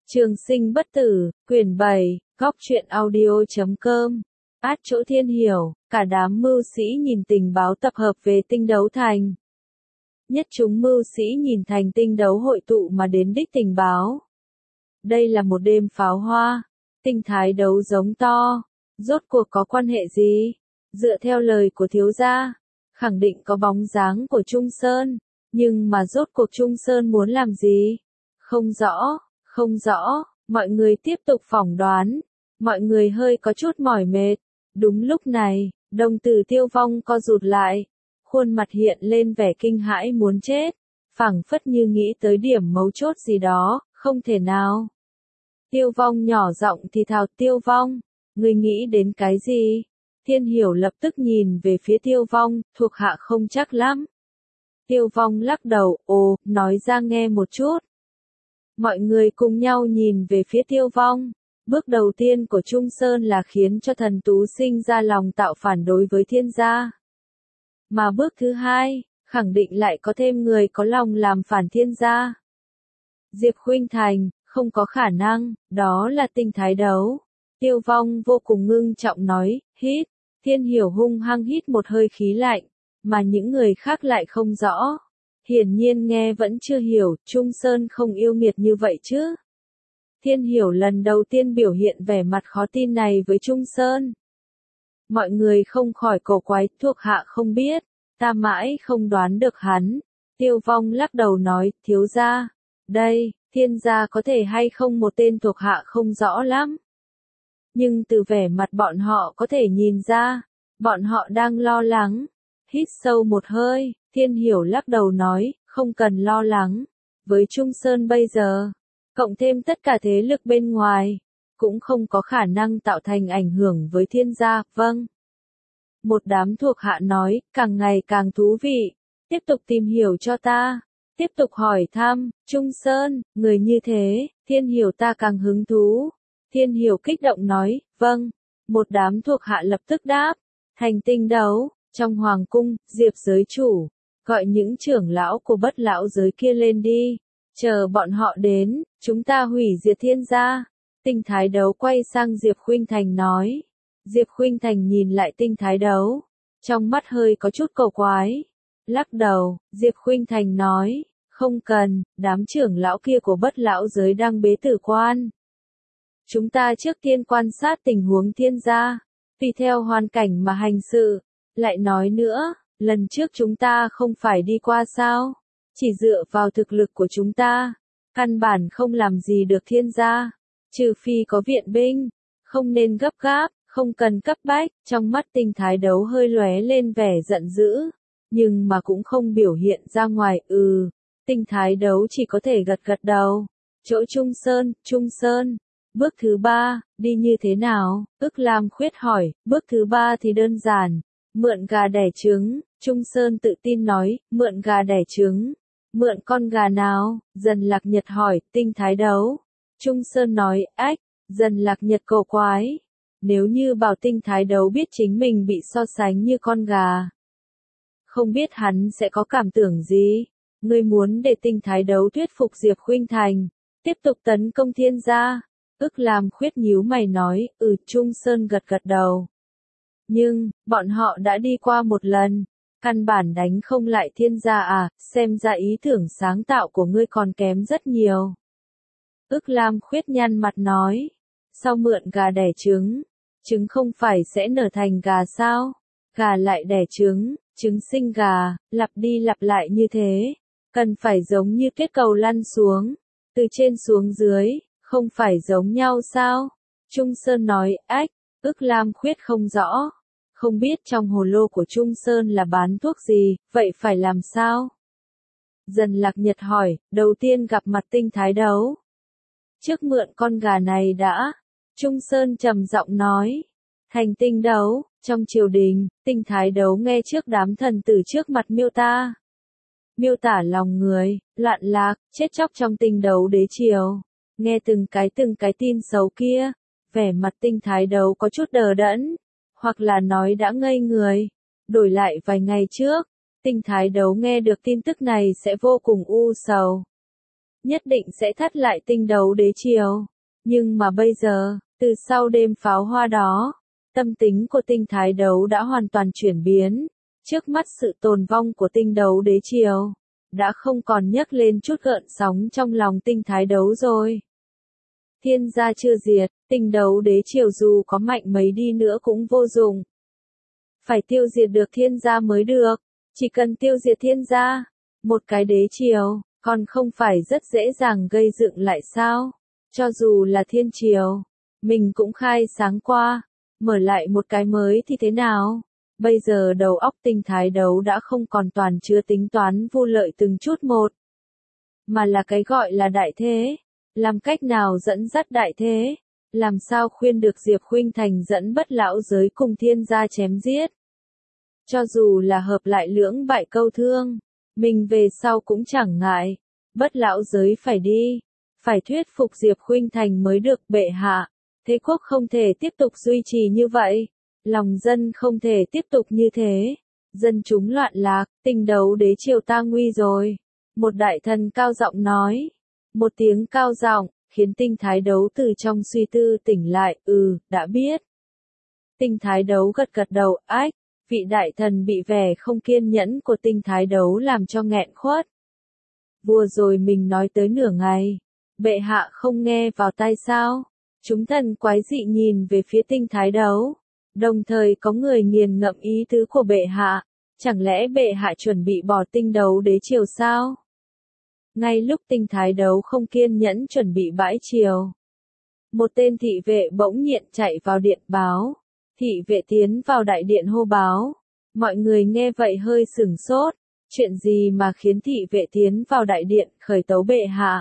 Trường sinh bất tử, quyển 7, góc truyện audio.com. Át chỗ Thiên Hiểu, cả đám mưu sĩ nhìn tình báo tập hợp về tinh đấu thành. Nhất chúng mưu sĩ nhìn thành tinh đấu hội tụ mà đến đích tình báo. Đây là một đêm pháo hoa, tinh thái đấu giống to, rốt cuộc có quan hệ gì? Dựa theo lời của thiếu gia, khẳng định có bóng dáng của Trung Sơn, nhưng mà rốt cuộc Trung Sơn muốn làm gì? Không rõ, mọi người tiếp tục phỏng đoán, mọi người hơi có chút mỏi mệt. Đúng lúc này, đồng tử Tiêu Vong co rụt lại, khuôn mặt hiện lên vẻ kinh hãi muốn chết, phảng phất như nghĩ tới điểm mấu chốt gì đó, không thể nào. Tiêu Vong nhỏ giọng thì thào, Tiêu Vong, ngươi nghĩ đến cái gì? Thiên Hiểu lập tức nhìn về phía Tiêu Vong, thuộc hạ không chắc lắm. Tiêu Vong lắc đầu, nói ra nghe một chút. Mọi người cùng nhau nhìn về phía Tiêu Vong. Bước đầu tiên của Trung Sơn là khiến cho thần tú sinh ra lòng tạo phản đối với thiên gia. Mà bước thứ hai, khẳng định lại có thêm người có lòng làm phản thiên gia. Diệp Khuynh Thành, không có khả năng, đó là tinh thái đấu. Tiêu Vong vô cùng ngưng trọng nói, hít. Thiên Hiểu hung hăng hít một hơi khí lạnh, mà những người khác lại không rõ. Hiển nhiên nghe vẫn chưa hiểu, Trung Sơn không yêu nghiệt như vậy chứ. Thiên Hiểu lần đầu tiên biểu hiện vẻ mặt khó tin này với Trung Sơn. Mọi người không khỏi cổ quái, thuộc hạ không biết, ta mãi không đoán được hắn. Tiêu Vong lắc đầu nói, thiếu gia, đây, thiên gia có thể hay không một tên thuộc hạ không rõ lắm. Nhưng từ vẻ mặt bọn họ có thể nhìn ra, bọn họ đang lo lắng. Hít sâu một hơi, Thiên Hiểu lắc đầu nói, không cần lo lắng. Với Trung Sơn bây giờ, cộng thêm tất cả thế lực bên ngoài, cũng không có khả năng tạo thành ảnh hưởng với thiên gia, vâng. Một đám thuộc hạ nói, càng ngày càng thú vị, tiếp tục tìm hiểu cho ta, tiếp tục hỏi thăm, Trung Sơn, người như thế, Thiên Hiểu ta càng hứng thú. Thiên Hiểu kích động nói, vâng, một đám thuộc hạ lập tức đáp, thành tinh đấu, trong hoàng cung, Diệp giới chủ, gọi những trưởng lão của bất lão giới kia lên đi, chờ bọn họ đến, chúng ta hủy diệt thiên gia. Tinh thái đấu quay sang Diệp Khuynh Thành nói, Diệp Khuynh Thành nhìn lại tinh thái đấu, trong mắt hơi có chút cầu quái, lắc đầu, Diệp Khuynh Thành nói, không cần, đám trưởng lão kia của bất lão giới đang bế tử quan. Chúng ta trước tiên quan sát tình huống thiên gia, tùy theo hoàn cảnh mà hành sự. Lại nói nữa, lần trước chúng ta không phải đi qua sao? Chỉ dựa vào thực lực của chúng ta, căn bản không làm gì được thiên gia, trừ phi có viện binh, không nên gấp gáp, không cần cấp bách. Trong mắt tinh thái đấu hơi lóe lên vẻ giận dữ, nhưng mà cũng không biểu hiện ra ngoài. Tinh thái đấu chỉ có thể gật gật đầu. Chỗ Trung Sơn. Bước thứ 3, đi như thế nào? Ức Lam Khuyết hỏi. Bước thứ 3 thì đơn giản, mượn gà đẻ trứng. Trung Sơn tự tin nói, mượn gà đẻ trứng. Mượn con gà nào? Dần Lạc Nhật hỏi. Tinh thái đấu. Trung Sơn nói, ách. Dần Lạc Nhật cổ quái. Nếu như bảo tinh thái đấu biết chính mình bị so sánh như con gà, không biết hắn sẽ có cảm tưởng gì? Ngươi muốn để tinh thái đấu thuyết phục Diệp Khuynh Thành, tiếp tục tấn công thiên gia? Ức Lam Khuyết nhíu mày nói, Trung Sơn gật gật đầu. Nhưng, bọn họ đã đi qua một lần, căn bản đánh không lại thiên gia à, xem ra ý tưởng sáng tạo của ngươi còn kém rất nhiều. Ức Lam Khuyết nhăn mặt nói, sau mượn gà đẻ trứng, trứng không phải sẽ nở thành gà sao? Gà lại đẻ trứng, trứng sinh gà, lặp đi lặp lại như thế, cần phải giống như kết cầu lăn xuống, từ trên xuống dưới. Không phải giống nhau sao? Trung Sơn nói, ách. Ức Lam Khuyết không rõ, không biết trong hồ lô của Trung Sơn là bán thuốc gì, vậy phải làm sao? Dần Lạc Nhật hỏi, đầu tiên gặp mặt tinh thái đấu. Trước mượn con gà này đã. Trung Sơn trầm giọng nói, thành tinh đấu, trong triều đình, tinh thái đấu nghe trước đám thần tử trước mặt miêu tả lòng người, loạn lạc, chết chóc trong tinh đấu đế triều. Nghe từng cái tin xấu kia, vẻ mặt tinh thái đấu có chút đờ đẫn, hoặc là nói đã ngây người. Đổi lại vài ngày trước, tinh thái đấu nghe được tin tức này sẽ vô cùng u sầu. nhất định sẽ thắt lại tinh đấu đế triều. Nhưng mà bây giờ, từ sau đêm pháo hoa đó, tâm tính của tinh thái đấu đã hoàn toàn chuyển biến. Trước mắt sự tồn vong của tinh đấu đế triều, đã không còn nhấc lên chút gợn sóng trong lòng tinh thái đấu rồi. Thiên gia chưa diệt, tinh đấu đế triều dù có mạnh mấy đi nữa cũng vô dụng. Phải tiêu diệt được thiên gia mới được, chỉ cần tiêu diệt thiên gia, một cái đế triều, còn không phải rất dễ dàng gây dựng lại sao? Cho dù là thiên triều, mình cũng khai sáng qua, mở lại một cái mới thì thế nào? Bây giờ đầu óc tinh thái đấu đã không còn toàn chứa tính toán vô lợi từng chút một, mà là cái gọi là đại thế. Làm cách nào dẫn dắt đại thế? Làm sao khuyên được Diệp Khuynh Thành dẫn bất lão giới cùng thiên gia chém giết? Cho dù là hợp lại lưỡng bại câu thương, mình về sau cũng chẳng ngại. Bất lão giới phải đi, phải thuyết phục Diệp Khuynh Thành mới được bệ hạ. Thế quốc không thể tiếp tục duy trì như vậy. Lòng dân không thể tiếp tục như thế. Dân chúng loạn lạc, tinh đấu đế triều ta nguy rồi. Một đại thần cao giọng nói. Một tiếng cao giọng, khiến tinh thái đấu từ trong suy tư tỉnh lại, đã biết. Tinh thái đấu gật gật đầu, ách, vị đại thần bị vẻ không kiên nhẫn của tinh thái đấu làm cho nghẹn khuất. Vừa rồi mình nói tới nửa ngày, bệ hạ không nghe vào tai sao? Chúng thần quái dị nhìn về phía tinh thái đấu, đồng thời có người nghiền ngẫm ý tứ của bệ hạ, chẳng lẽ bệ hạ chuẩn bị bỏ tinh đấu đế triều sao? Ngay lúc tinh thái đấu không kiên nhẫn chuẩn bị bãi triều, một tên thị vệ bỗng nhiên chạy vào điện báo. Thị vệ tiến vào đại điện hô báo. Mọi người nghe vậy hơi sửng sốt. Chuyện gì mà khiến thị vệ tiến vào đại điện khởi tấu bệ hạ?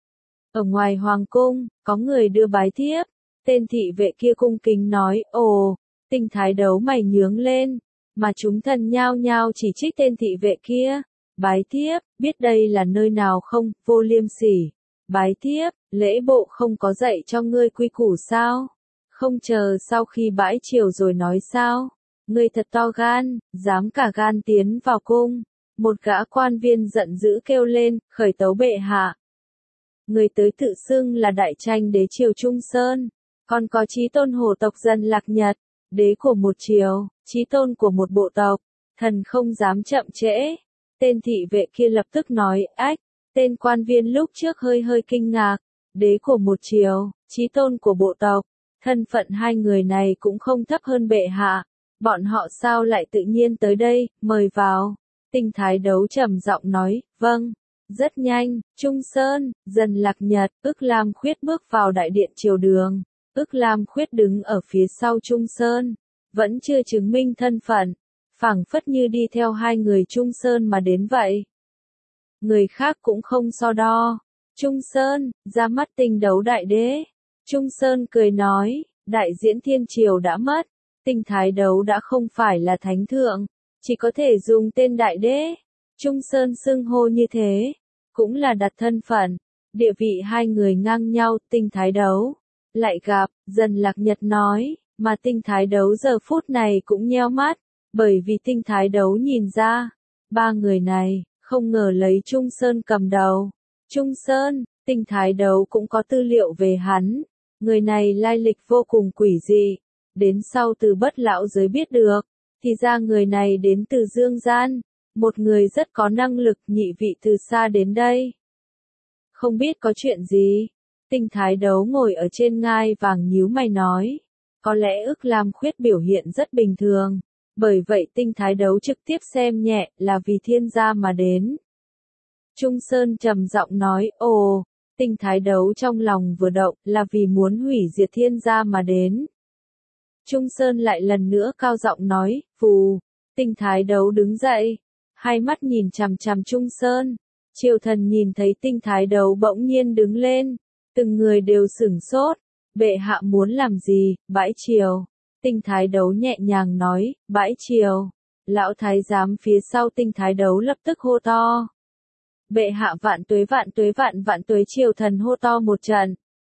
Ở ngoài hoàng cung, có người đưa bái thiếp. Tên thị vệ kia cung kính nói, ồ, tinh thái đấu mày nhướng lên. Mà chúng thần nhao nhao chỉ trích tên thị vệ kia. Bái thiếp, biết đây là nơi nào không, vô liêm sỉ. Bái thiếp, lễ bộ không có dạy cho ngươi quy củ sao? Không chờ sau khi bãi triều rồi nói sao? Ngươi thật to gan, dám cả gan tiến vào cung. Một gã quan viên giận dữ kêu lên, khởi tấu bệ hạ. Người tới tự xưng là đại tranh đế triều Trung Sơn, còn có chí tôn hổ tộc Dân Lạc Nhật, đế của một triều, chí tôn của một bộ tộc, thần không dám chậm trễ. Tên thị vệ kia lập tức nói, ách, tên quan viên lúc trước hơi kinh ngạc, đế của một triều, chí tôn của bộ tộc. Thân phận hai người này cũng không thấp hơn bệ hạ, bọn họ sao lại tự nhiên tới đây, mời vào. Tinh thái đấu trầm giọng nói, vâng. Rất nhanh, Trung Sơn, Dân Lạc Nhật, Ức Lam Khuyết bước vào đại điện triều đường. Ức Lam Khuyết đứng ở phía sau Trung Sơn, vẫn chưa chứng minh thân phận, phảng phất như đi theo hai người Trung Sơn mà đến vậy. Người khác cũng không so đo. Trung Sơn, ra mắt tinh đấu đại đế. Trung Sơn cười nói, đại diễn thiên triều đã mất, tinh thái đấu đã không phải là thánh thượng, chỉ có thể dùng tên đại đế. Trung Sơn xưng hô như thế, cũng là đặt thân phận, địa vị hai người ngang nhau. Tinh thái đấu lại gặp, Dân Lạc Nhật nói, mà tinh thái đấu giờ phút này cũng nheo mắt, bởi vì tinh thái đấu nhìn ra, ba người này, không ngờ lấy Trung Sơn cầm đầu. Trung Sơn, tinh thái đấu cũng có tư liệu về hắn. Người này lai lịch vô cùng quỷ dị, đến sau từ bất lão giới biết được, thì ra người này đến từ dương gian, một người rất có năng lực. Nhị vị từ xa đến đây. Không biết có chuyện gì? Tinh thái đấu ngồi ở trên ngai vàng nhíu mày nói, có lẽ Ức Lam Khuyết biểu hiện rất bình thường, bởi vậy tinh thái đấu trực tiếp xem nhẹ là vì thiên gia mà đến. Trung Sơn trầm giọng nói, ồ. Tinh thái đấu trong lòng vừa động là vì muốn hủy diệt thiên gia mà đến. Trung Sơn lại lần nữa cao giọng nói, phù. Tinh thái đấu đứng dậy, hai mắt nhìn chằm chằm Trung Sơn. Triều thần nhìn thấy tinh thái đấu bỗng nhiên đứng lên, từng người đều sửng sốt. Bệ hạ muốn làm gì? Bãi triều. Tinh thái đấu nhẹ nhàng nói, bãi triều. Lão thái giám phía sau tinh thái đấu lập tức hô to. Bệ hạ vạn tuế vạn tuế. Triều thần hô to một trận.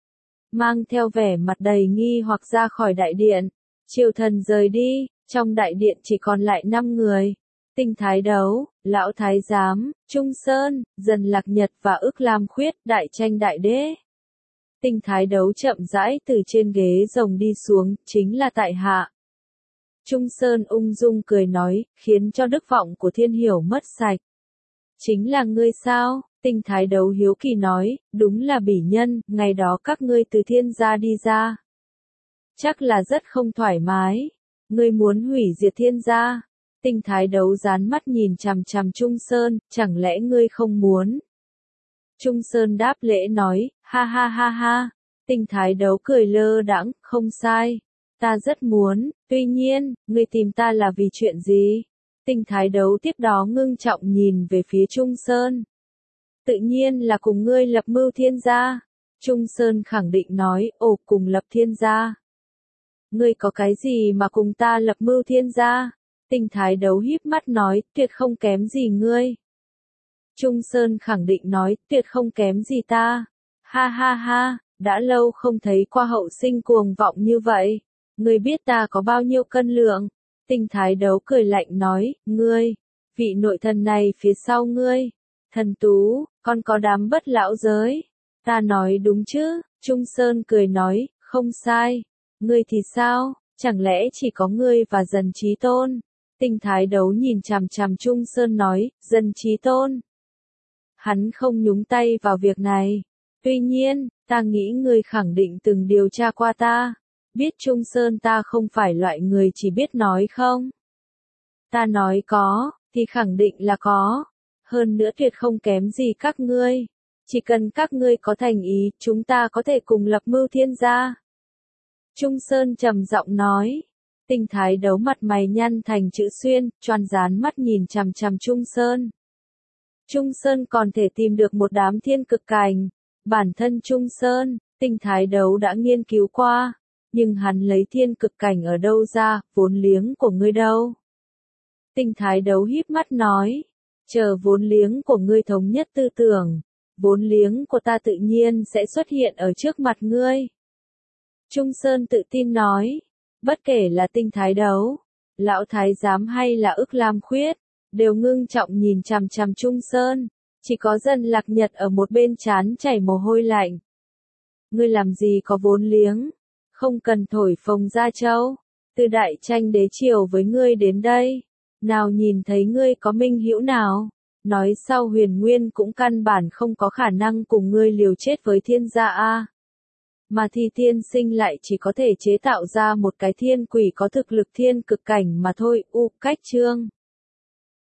Mang theo vẻ mặt đầy nghi hoặc ra khỏi đại điện. Triều thần rời đi, trong đại điện chỉ còn lại 5 người. Tinh Thái Đấu, Lão Thái Giám, Trung Sơn, Dần Lạc Nhật và Ức Lam Khuyết, đại tranh đại đế. Tinh Thái Đấu chậm rãi từ trên ghế rồng đi xuống, chính là tại hạ. Trung Sơn ung dung cười nói, khiến cho đức vọng của Thiên Hiểu mất sạch. Chính là ngươi sao? Tinh Thái Đấu hiếu kỳ nói, đúng là bỉ nhân, ngày đó các ngươi từ thiên gia đi ra. Chắc là rất không thoải mái. Ngươi muốn hủy diệt thiên gia. Tinh Thái Đấu dán mắt nhìn chằm chằm Trung Sơn, chẳng lẽ ngươi không muốn? Trung Sơn đáp lễ nói, ha ha ha ha. Tinh Thái Đấu cười lơ đãng, không sai. Ta rất muốn, tuy nhiên, ngươi tìm ta là vì chuyện gì? Tinh Thái Đấu tiếp đó ngưng trọng nhìn về phía Trung Sơn. Tự nhiên là cùng ngươi lập mưu thiên gia. Trung Sơn khẳng định nói, ồ, cùng lập thiên gia. Ngươi có cái gì mà cùng ta lập mưu thiên gia? Tinh Thái Đấu híp mắt nói, tuyệt không kém gì ngươi. Trung Sơn khẳng định nói, tuyệt không kém gì ta. Ha ha ha, đã lâu không thấy qua hậu sinh cuồng vọng như vậy. Ngươi biết ta có bao nhiêu cân lượng? Tinh Thái Đấu cười lạnh nói, ngươi, vị nội thần này phía sau ngươi. Thần Tú, con có đám bất lão giới. Ta nói đúng chứ? Trung Sơn cười nói, không sai. Ngươi thì sao? Chẳng lẽ chỉ có ngươi và Dần Chí Tôn? Tinh Thái Đấu nhìn chằm chằm Trung Sơn nói, Dần Chí Tôn. Hắn không nhúng tay vào việc này. Tuy nhiên, ta nghĩ ngươi khẳng định từng điều tra qua ta. Biết Trung Sơn ta không phải loại người chỉ biết nói không? Ta nói có, thì khẳng định là có. Hơn nữa tuyệt không kém gì các ngươi. Chỉ cần các ngươi có thành ý, chúng ta có thể cùng lập mưu thiên gia. Trung Sơn trầm giọng nói. Tinh Thái Đấu mặt mày nhăn thành chữ xuyên, choan dán mắt nhìn chằm chằm Trung Sơn. Trung Sơn còn thể tìm được một đám thiên cực cảnh. Bản thân Trung Sơn, Tinh Thái Đấu đã nghiên cứu qua. Nhưng hắn lấy thiên cực cảnh ở đâu ra, vốn liếng của ngươi đâu? Tinh Thái Đấu híp mắt nói. Chờ vốn liếng của ngươi thống nhất tư tưởng. Vốn liếng của ta tự nhiên sẽ xuất hiện ở trước mặt ngươi. Trung Sơn tự tin nói. Bất kể là Tinh Thái Đấu, Lão Thái Giám hay là Ức Lam Khuyết, đều ngưng trọng nhìn chằm chằm Trung Sơn. Chỉ có Dần Lạc Nhật ở một bên trán chảy mồ hôi lạnh. Ngươi làm gì có vốn liếng? Không cần thổi phồng ra châu. Từ đại tranh đế triều với ngươi đến đây. Nào nhìn thấy ngươi có minh hữu nào? Nói sau Huyền Nguyên cũng căn bản không có khả năng cùng ngươi liều chết với thiên gia a. Mà thì tiên sinh lại chỉ có thể chế tạo ra một cái thiên quỷ có thực lực thiên cực cảnh mà thôi. Cách chương